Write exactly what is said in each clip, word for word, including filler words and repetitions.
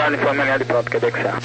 Charlie, informe a linha de pronto, Quebec Serra.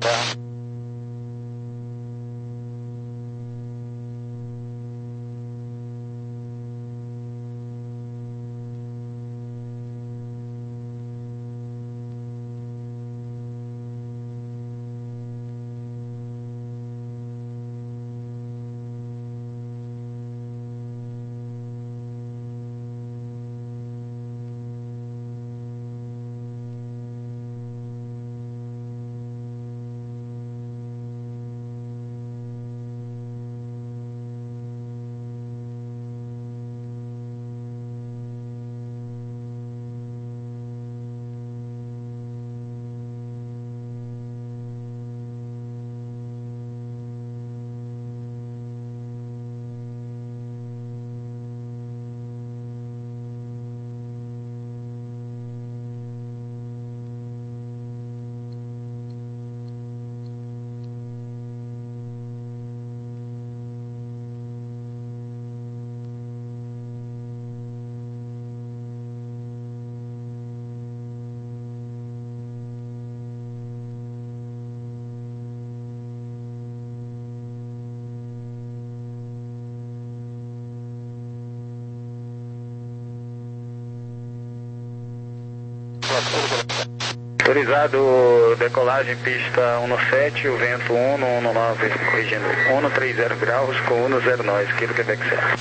Autorizado decolagem pista um no sete, o vento um no um no nove, corrigindo, um no trinta graus com um no zero nove, Kilo Quebec Serra.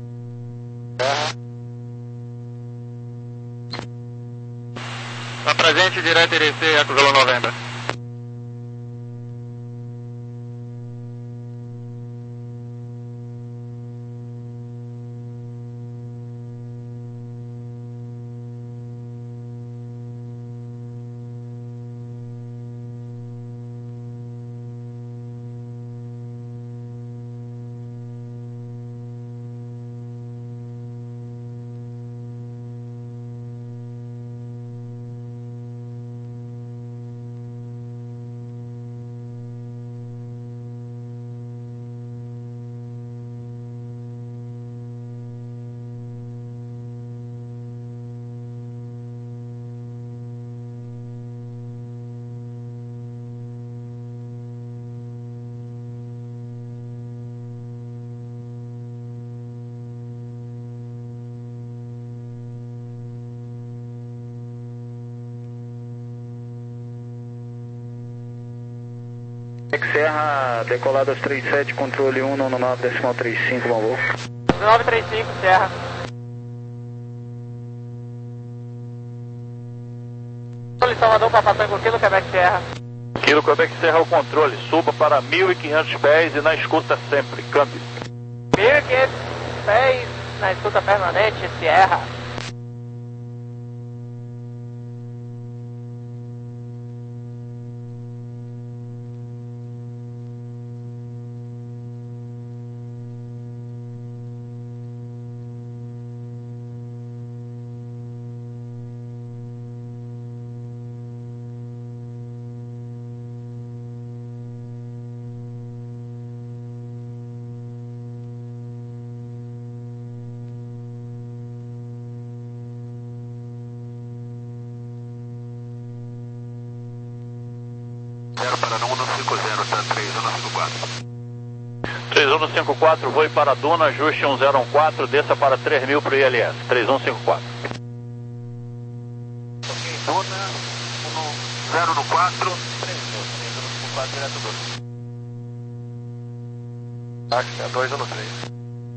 Está presente direto I D C, Eco Zulu noventa. Serra, decolado aos trinta e sete, controle um no nove decimal trinta e cinco, bom voo. nove trinta e cinco, Serra. Salvador para Patango, Kilo Quebec Serra. Kilo Quebec Serra, o controle, suba para mil e quinhentos pés e na escuta sempre, câmbio. mil e quinhentos pés na escuta permanente, Sierra. Para um um cinco zero, tá? três um cinco quatro. três um cinco quatro, voe para a Duna, ajuste um zero um quatro, desça para três mil para o I L S. três um cinco quatro. Ok, Duna, um zero um quatro, três um cinco quatro, direto Duna. Acho que é dois um três.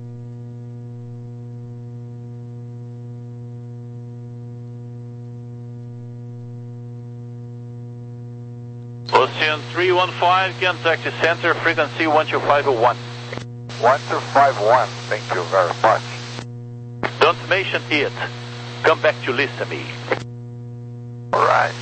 Ocean three one five, contact center, frequency one two five one. one two five one, thank you very much. Don't mention it. Come back to listen to me. Alright.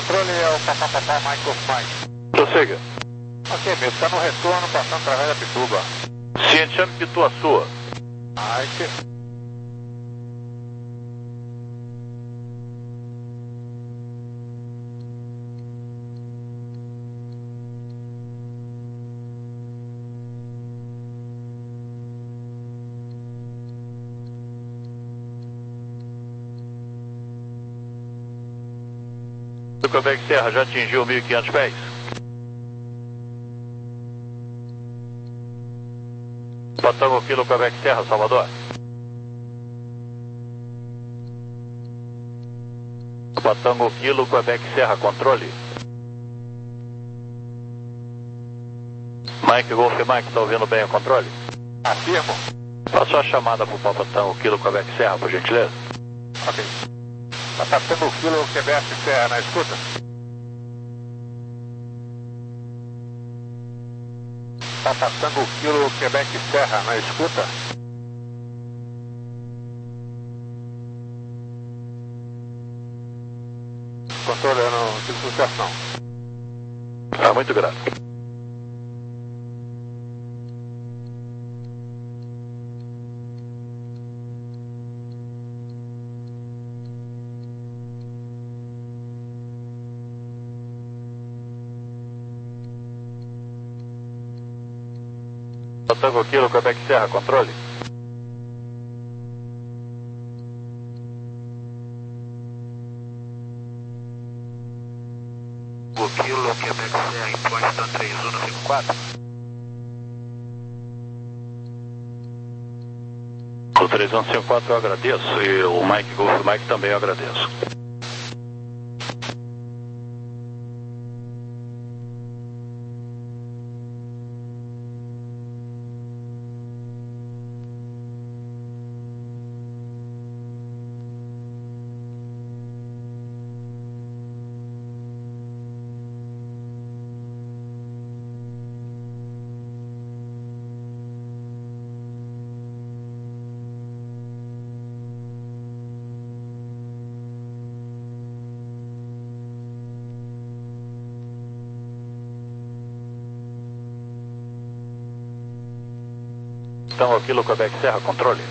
Controle é o papapá Mike Golf Mike. Prossiga. Ok, amigo, está no retorno, passando através da Pituba. Cientiame Pituaçu. Mike. O Quebec Serra já atingiu mil e quinhentos pés. Patango Kilo Quebec Serra, Salvador. Patango Kilo Quebec Serra, controle. Mike Golf Mike, está ouvindo bem o controle? Afirmo. Faça a chamada para o Patango Kilo Quebec Serra, por gentileza. Ok. Está passando o Kilo Quebec Serra na escuta? Está passando o Kilo Quebec Serra na escuta? Controle, eu não tive sucesso não. Ah, muito grato. Tango Kilo Quebec Serra, controle. O Kilo Quebec Serra, em Points três um cinco quatro. O três um cinco quatro eu agradeço e o Mike Golf Mike também eu agradeço. Então, Kilo Quebec Serra, controle.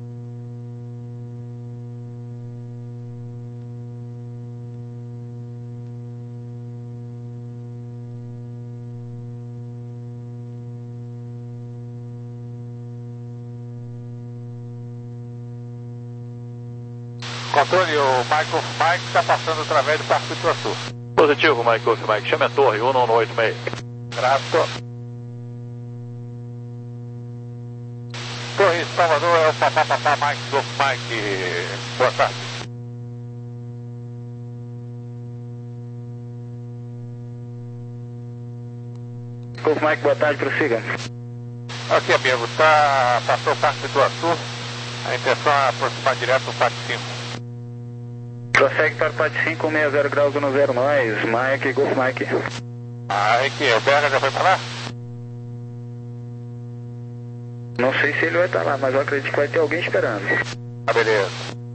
Controle, o Michael Mike está passando através do Parque Pituaçu. Positivo, Michael Mike. Chame a torre, um um oito seis. Graças. Torre Salvador é o papapá Mike Golf Mike. Boa tarde. Golf Mike, boa tarde, prossiga. Ok, amigo, tá, passou o Parque Pituaçu. A intenção é aproximar direto do P A T cinco. Prossegue para o P A T cinco, sessenta graus no zero nós, Mike, Golf Mike. Ah, é que o Berga já foi para lá? Não sei se ele vai estar lá, mas eu acredito que vai ter alguém esperando. Ah, beleza.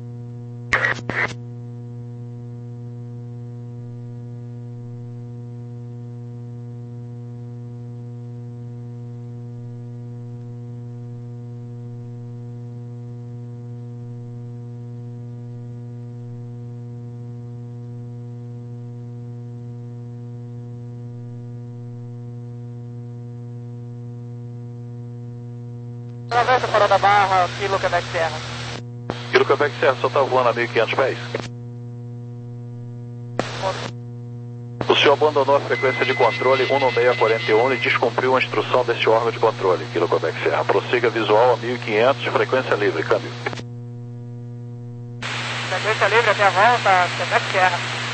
Atravessa fora da barra, Kilo Quebec Serra. Kilo Quebec Serra, só está voando a mil e quinhentos pés? O senhor abandonou a frequência de controle um no seis quatro um e descumpriu a instrução desse órgão de controle, Kilo Quebec Serra. Prossiga visual a mil e quinhentos, frequência livre, câmbio. Frequência livre até a volta, Quebec Serra.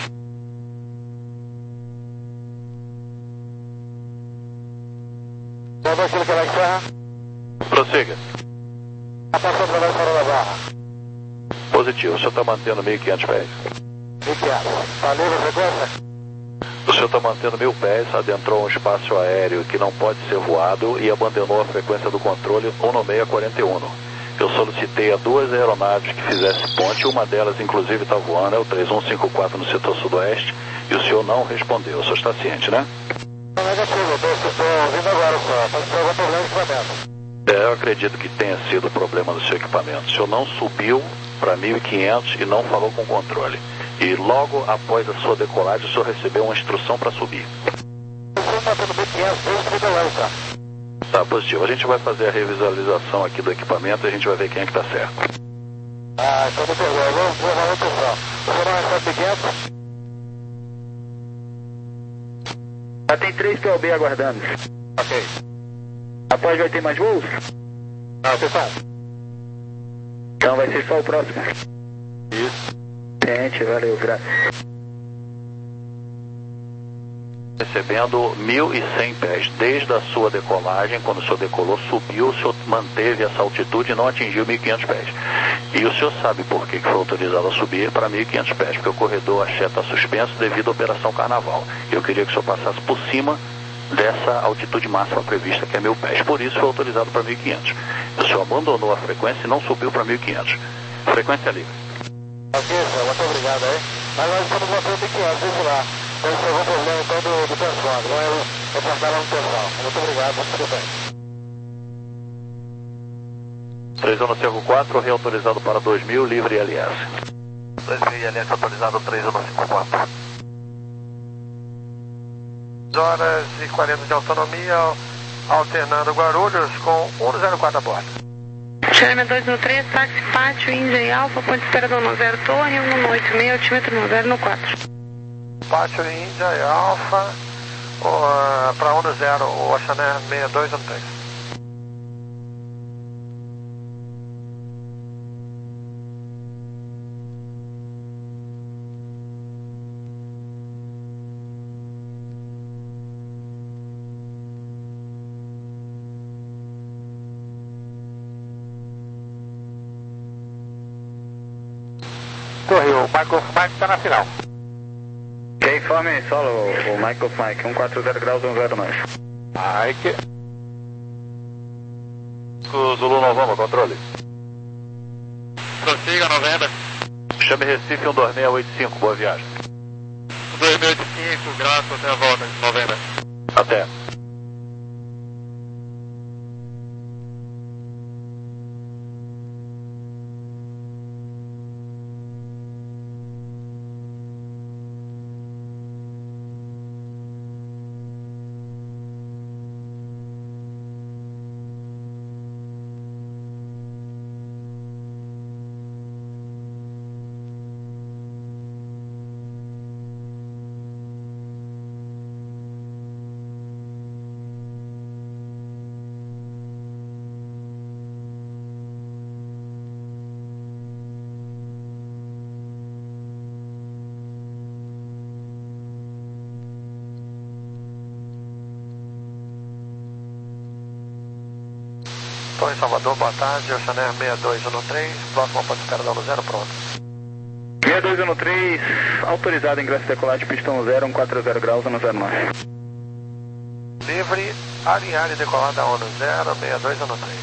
Boa noite, Kilo Quebec Serra. Prossiga. Está passando através fora da barra. Positivo, o senhor está mantendo mil e quinhentos pés. mil e quinhentos. Está livre a frequência? O senhor está mantendo mil pés, adentrou um espaço aéreo que não pode ser voado e abandonou a frequência do controle um no seis quatro um. Eu solicitei a duas aeronaves que fizessem ponte, uma delas inclusive está voando, é o três um cinco quatro no setor sudoeste, E o senhor não respondeu, o senhor está ciente, né? Não, negativo, eu estou ouvindo agora só. Pode ser algum problema de equipamento. É, eu acredito que tenha sido o problema do seu equipamento. O senhor não subiu para mil e quinhentos e não falou com o controle. E logo após a sua decolagem, o senhor recebeu uma instrução para subir. O senhor está tendo mil e quinhentos desde o decolagem, tá? Tá, positivo. A gente vai fazer a revisualização aqui do equipamento e a gente vai ver quem é que está certo. Ah, então me perdoa. Eu vou vou levar atenção. O senhor não recebe mil e quinhentos? Já tem três P O B aguardando. Ok. Após vai ter mais voos? Não, pessoal. Então vai ser só o próximo. Isso. Gente, valeu, graças. Recebendo mil e cem pés. Desde a sua decolagem, quando o senhor decolou, subiu, o senhor manteve essa altitude e não atingiu mil e quinhentos pés. E o senhor sabe por que foi autorizado a subir para mil e quinhentos pés, porque o corredor axé está suspenso devido à Operação Carnaval. Eu queria que o senhor passasse por cima dessa altitude máxima prevista, que é mil pés. Por isso foi autorizado para mil e quinhentos. O senhor abandonou a frequência e não subiu para mil e quinhentos. Frequência livre. Ok, senhor, muito obrigado aí. Mas nós estamos mantendo mil e quinhentos, desde lá. Deve ser algum problema então do, do transponder, não é reportar a manutenção. Muito obrigado, tudo bem. três um no Cerro quatro, reautorizado para dois mil, livre L S. dois mil I L S autorizado, três um no cinco quatro. Horas e quarenta de autonomia, alternando Guarulhos com um no zero quatro a bordo. Xereme dois no três, táxi, pátio, Índia e Alfa, ponte espera do um zero Torre, um no oito meio, altímetro um zero no quatro. Pátio Índia e Alfa, uh, para um no zero, o Oceaner sessenta e dois no três. Torre, o Michael Mike está na final. Ok, informe solo, o Michael Mike, um quatro zero graus, um zero nove. Mike. Zulu Novamba, controle. Prossiga, noventa. Chame Recife um dois seis oito cinco, boa viagem. dois mil e cinco, graças até a volta, noventa. Até. Estou em Salvador, boa tarde, Oceaner sessenta e dois no três, próximo ponto de espera da zero, pronto. sessenta e dois no três, autorizado ingresso e decolagem, pistão zero, um quatro zero graus, um zero nove. Livre, alinhar e decolar da ONU zero, sessenta e dois no três.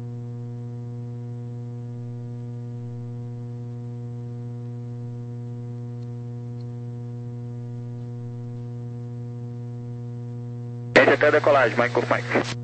Gente, até a decolagem, Michael Mike.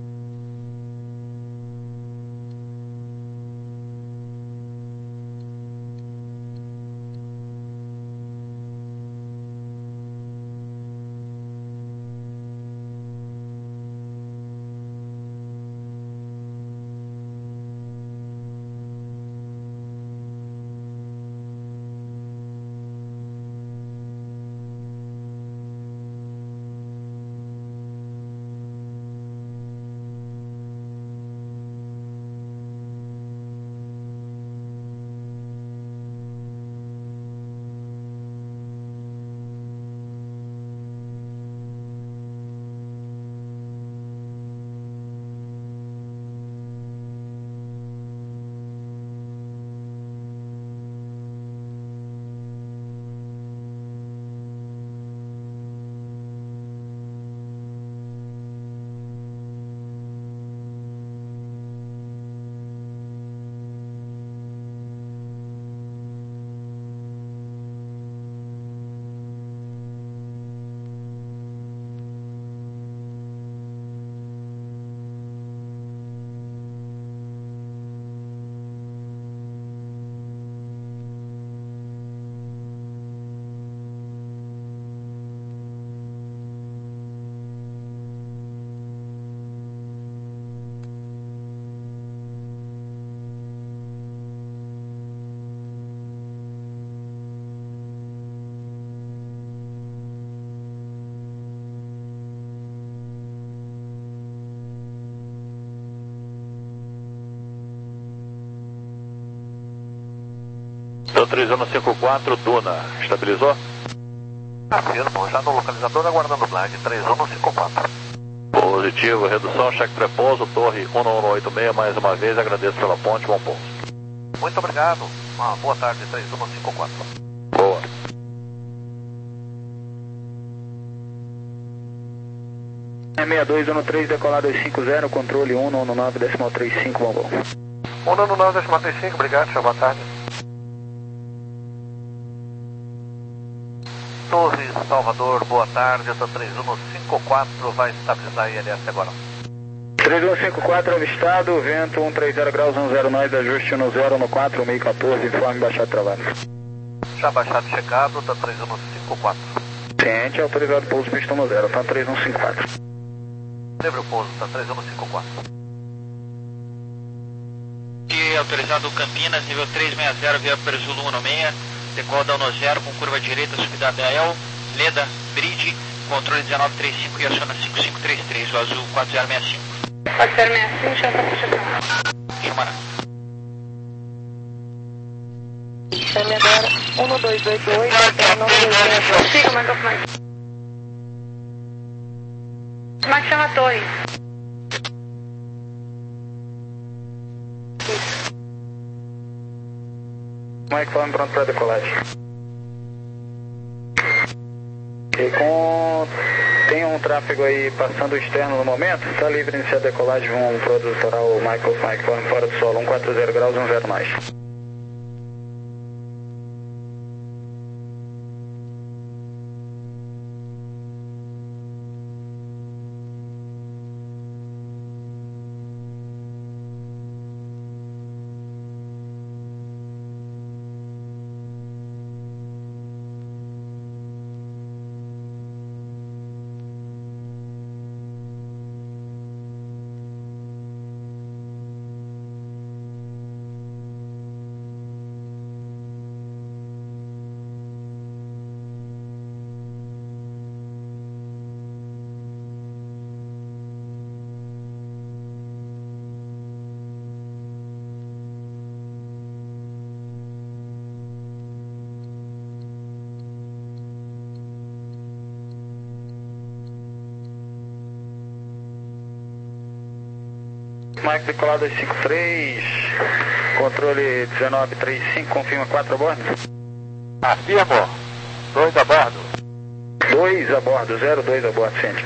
Sou três um cinco quatro, Duna. Estabilizou? Afirmo, já no localizador aguardando blind três um cinco quatro. Positivo, redução, cheque prepouso, torre um um oito seis, mais uma vez, agradeço pela ponte, bom pouso. Muito obrigado, uma boa tarde, três um cinco quatro. Boa. seis dois um três, decolar dois cinco zero, controle um um nove, decimal trinta e cinco, bom bom. um um nove, decimal trinta e cinco, obrigado, senhor, boa tarde. Torres, Salvador, boa tarde, essa três um cinco quatro vai estabilizar a I L S agora. três um cinco quatro avistado, vento um três zero graus, um zero nós, ajuste um zero no quatro, meio quatorze, informe baixado trabalho. Já baixado checado, tá três um cinco quatro. Ciente, autorizado pouso, pista um zero, tá três um cinco quatro. Livre o pouso, tá três um cinco quatro. E autorizado Campinas, nível três seis zero, via Presulo um um seis, decol da um zero com curva direita, subida B A L, Leda, Bridge, controle dezenove trinta e cinco e aciona cinco cinco três três, o azul quatro zero seis cinco. quatro zero seis cinco, já está fechado. Firma. Chame agora um dois dois dois, não dois siga, Mike of Mike. Mike chama a torre. Isso. Mike falando pronto para decolagem. E com... tem um tráfego aí passando externo no momento, está livre de iniciar a decolagem, vamos para o litoral Michael Mike falando fora do solo, um quatro zero graus, um zero nós. Mike decolado dois cinco três, controle dezenove trinta e cinco, confirma quatro a bordo? Afirmo, dois a bordo. dois a bordo, zero dois a bordo, ciente.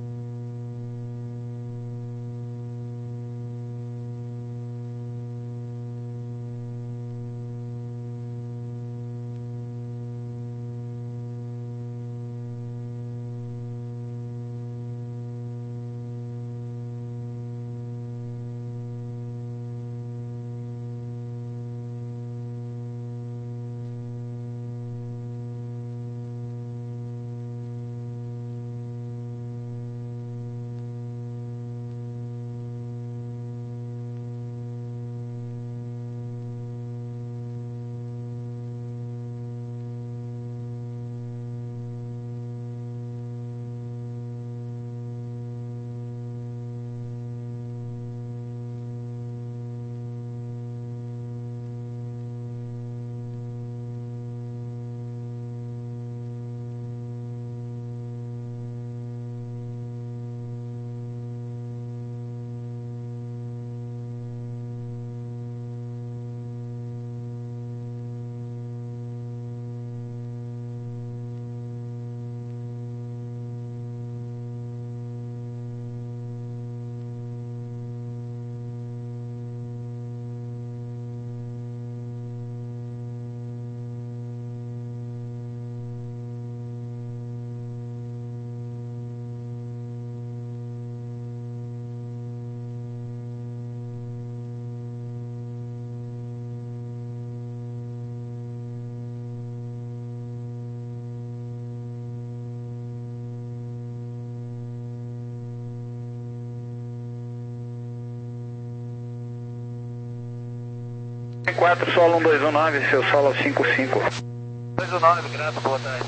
quatro, solo um dois um nove, seu solo cinco cinco. dois um nove, grato, boa tarde.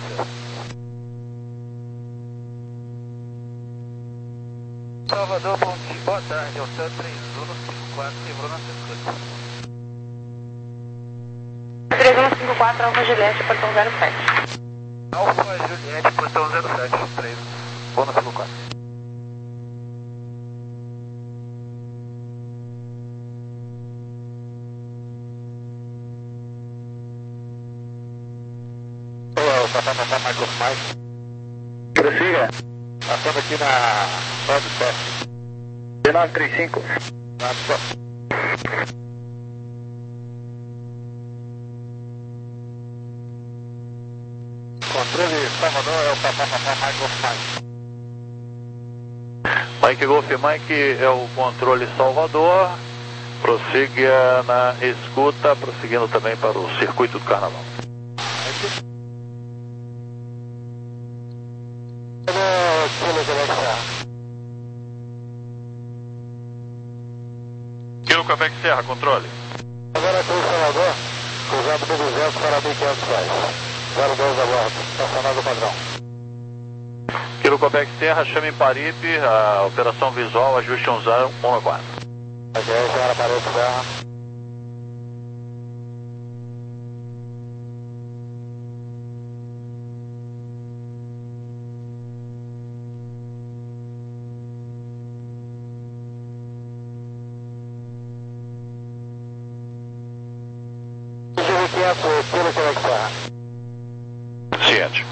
Salvador, bom dia, boa tarde, é o Hotel três um cinco quatro, quebrou na sequência. três um cinco quatro, Alfa Juliette, portão zero sete. Alfa Juliette, portão zero sete, três. Vou no cinco quatro. Olá, o Tata Tata Michael Mike. Prossiga. Passando aqui na nove sete. D nove três cinco. Controle Salvador é o Tata Tata Michael Mike. Mike Golf Mike é o controle Salvador. Prossiga na escuta, prosseguindo também para o circuito do Carnaval. Kilo Quebec Serra, controle. Agora Cruz Salvador, cruzado por duzentos para mil e quinhentos pés. zero dois a bordo, estacionado padrão. Kilo Quebec Serra, chame em Paripe, a operação visual, ajuste um zero um quatro. Aqui é Serra, Parede Serra. Kilo Quebec Serra. Ciente.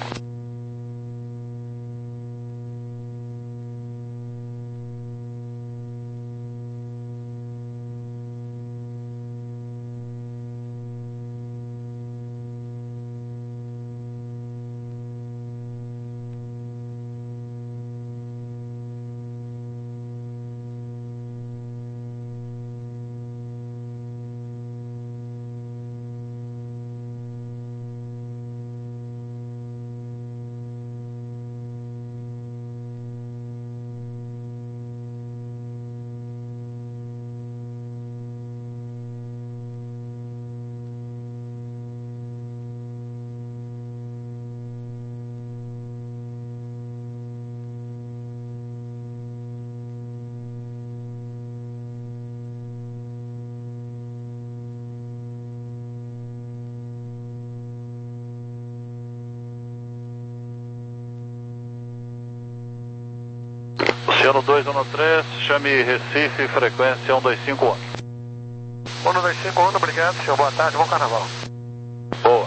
Oceano dois um três, chame Recife, frequência um dois cinco um. um dois cinco um, obrigado, senhor. Boa tarde, bom carnaval. Boa.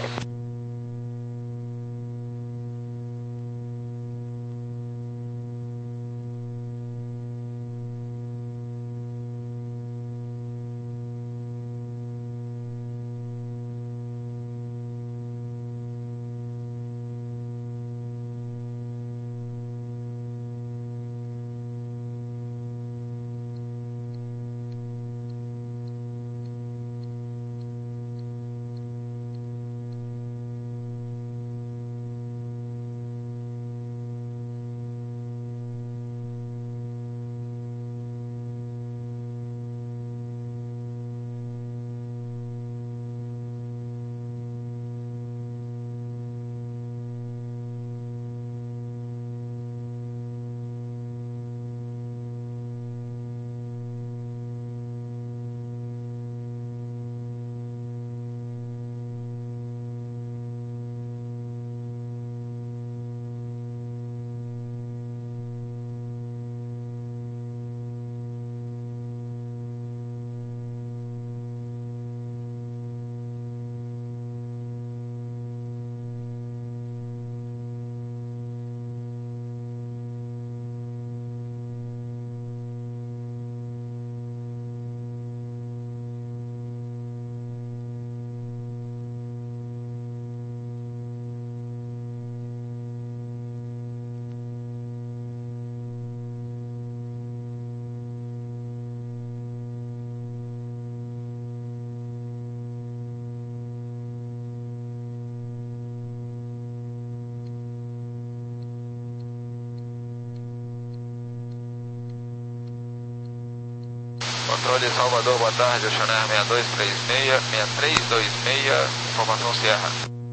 Controle Salvador, boa tarde, Oceaner seis dois três seis, seis três dois seis, informação Sierra.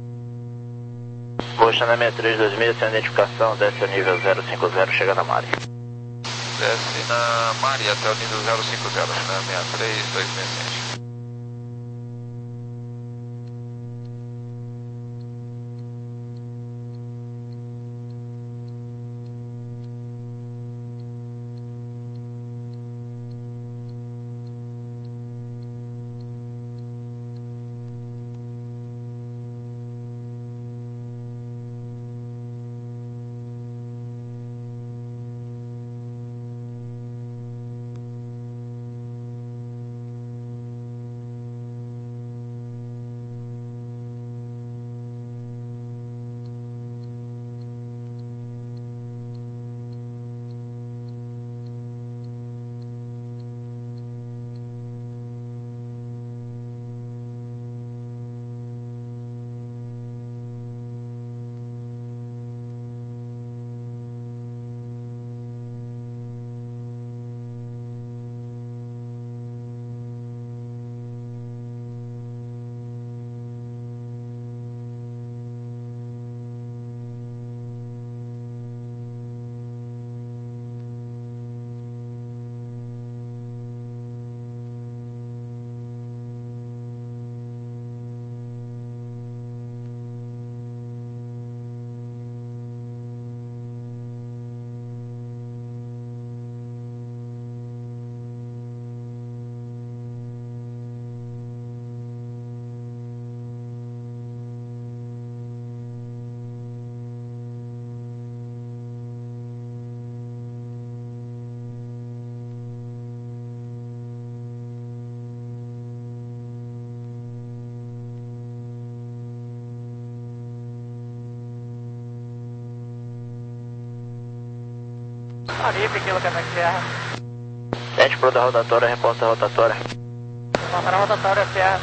Oceaner seis três dois seis, sem identificação, desce ao nível zero cinco zero, chega na Mari. Desce na Mari até o nível zero cinco zero, Oceaner seis três dois seis. Aripe, Kilo Quebec Sierra. Tente pro da rotatória, reporta a rotatória. Reportar a rotatória Sierra.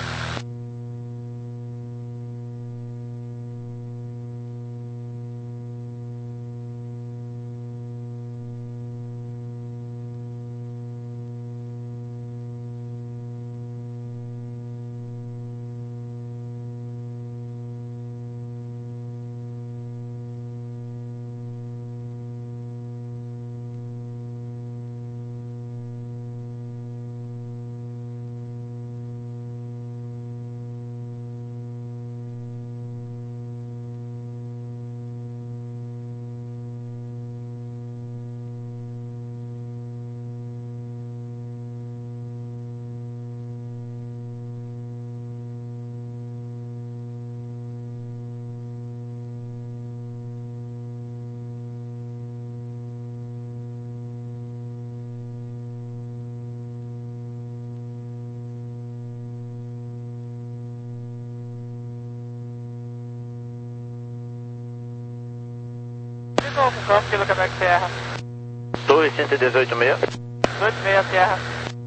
Com campo, Kilo Quebec Sierra. Torre cento e dezoito meia. dezoito meia Sierra.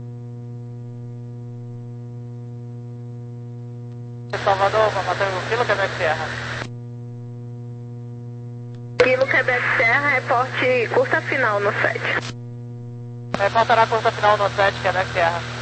Salvador, Matango, Kilo Quebec Sierra. Kilo Quebec Sierra, reporte curta final no sete. Reportará curta final no sete, Quebec Sierra.